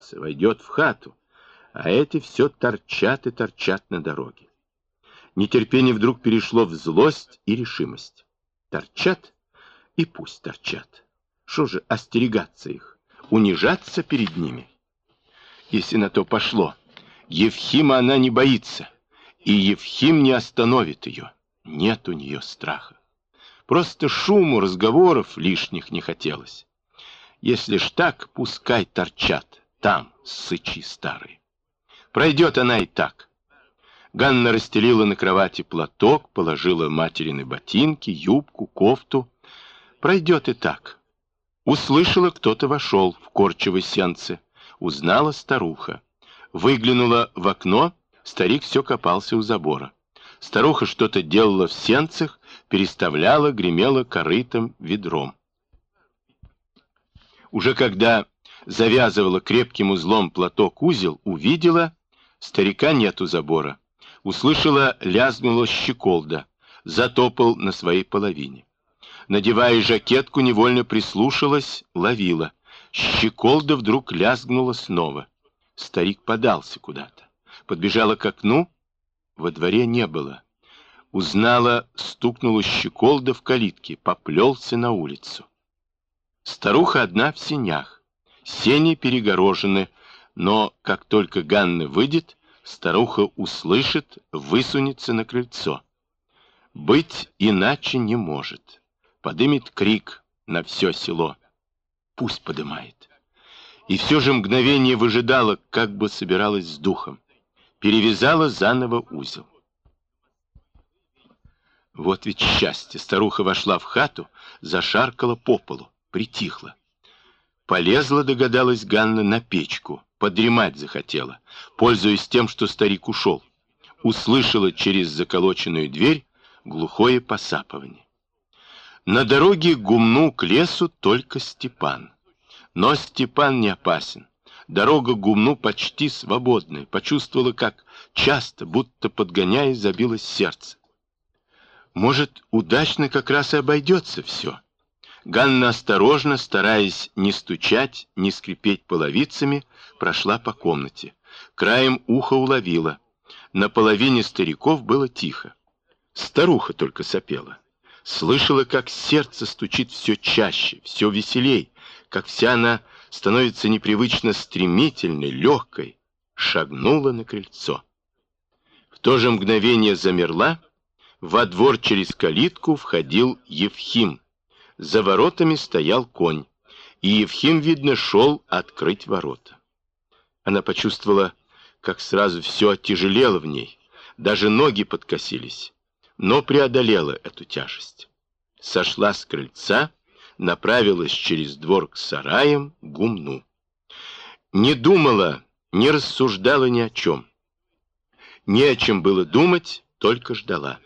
вернется, войдет в хату, а эти все торчат и торчат на дороге. Нетерпение вдруг перешло в злость и решимость. Торчат, и пусть торчат. Что же остерегаться их, унижаться перед ними? Если на то пошло, Евхима она не боится, и Евхим не остановит ее. Нет у нее страха. Просто шуму, разговоров лишних не хотелось. Если ж так, пускай торчат там, сычи старые. Пройдет она и так. Ганна расстелила на кровати платок, положила материны ботинки, юбку, кофту. Пройдет и так. Услышала, кто-то вошел в корчевое сенце. Узнала старуха. Выглянула в окно, старик все копался у забора. Старуха что-то делала в сенцах, переставляла, гремела корытом, ведром. Уже когда завязывала крепким узлом платок узел, увидела, старика нет у забора. Услышала, лязгнула щеколда, затопал на своей половине. Надевая жакетку, невольно прислушалась, ловила. Щеколда вдруг лязгнула снова. Старик подался куда-то. Подбежала к окну, во дворе не было. Узнала, стукнула щеколда в калитке, поплелся на улицу. Старуха одна в сенях. Сени перегорожены, но как только Ганна выйдет, старуха услышит, высунется на крыльцо. Быть иначе не может. Подымет крик на все село. Пусть подымает. И все же мгновение выжидала, как бы собиралась с духом. Перевязала заново узел. Вот ведь счастье. Старуха вошла в хату, зашаркала по полу, притихла. Полезла, догадалась Ганна, на печку. Подремать захотела, пользуясь тем, что старик ушел. Услышала через заколоченную дверь глухое посапывание. На дороге к гумну к лесу только Степан. Но Степан не опасен. Дорога к гумну почти свободная. Почувствовала, как часто, будто подгоняя, забилось сердце. Может, удачно как раз и обойдется все. Ганна осторожно, стараясь не стучать, не скрипеть половицами, прошла по комнате. Краем уха уловила. На половине стариков было тихо. Старуха только сопела. Слышала, как сердце стучит все чаще, все веселей, как вся она становится непривычно стремительной, легкой. Шагнула на крыльцо. В то же мгновение замерла. Во двор через калитку входил Евхим. За воротами стоял конь, и Евхим, видно, шел открыть ворота. Она почувствовала, как сразу все оттяжелело в ней, даже ноги подкосились, но преодолела эту тяжесть. Сошла с крыльца, направилась через двор к сараям, к гумну. Не думала, не рассуждала ни о чем. Не о чем было думать, только ждала.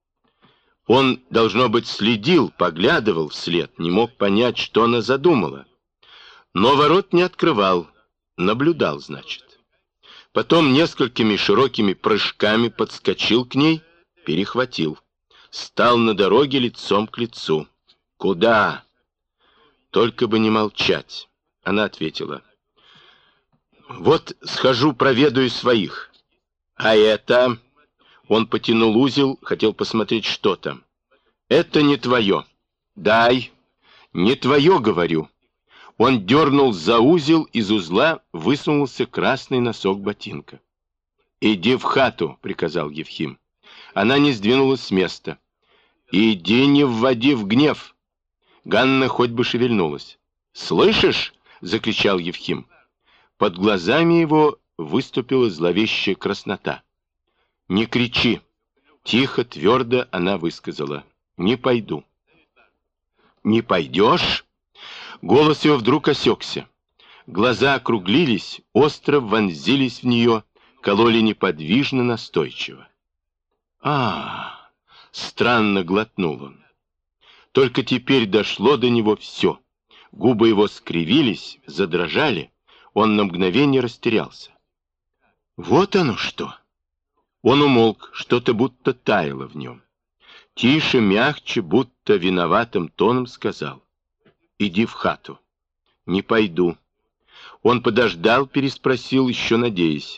Он, должно быть, следил, поглядывал вслед, не мог понять, что она задумала. Но ворот не открывал, наблюдал, значит. Потом несколькими широкими прыжками подскочил к ней, перехватил. Стал на дороге лицом к лицу. «Куда?» «Только бы не молчать», — она ответила. «Вот схожу, проведаю своих. А это...» Он потянул узел, хотел посмотреть, что там. «Это не твое. Дай». «Не твое, говорю». Он дернул за узел, из узла высунулся красный носок ботинка. «Иди в хату», — приказал Евхим. Она не сдвинулась с места. «Иди, не вводи в гнев». Ганна хоть бы шевельнулась. «Слышишь?» — закричал Евхим. Под глазами его выступила зловещая краснота. «Не кричи!» Тихо, твердо она высказала. «Не пойду». «Не пойдешь?» Голос его вдруг осекся. Глаза округлились, остро вонзились в нее, кололи неподвижно, настойчиво. Странно глотнул он. Только теперь дошло до него все. Губы его скривились, задрожали. Он на мгновение растерялся. «Вот оно что!» Он умолк, что-то будто таяло в нем. Тише, мягче, будто виноватым тоном сказал: «Иди в хату». «Не пойду». Он подождал, переспросил, еще надеясь.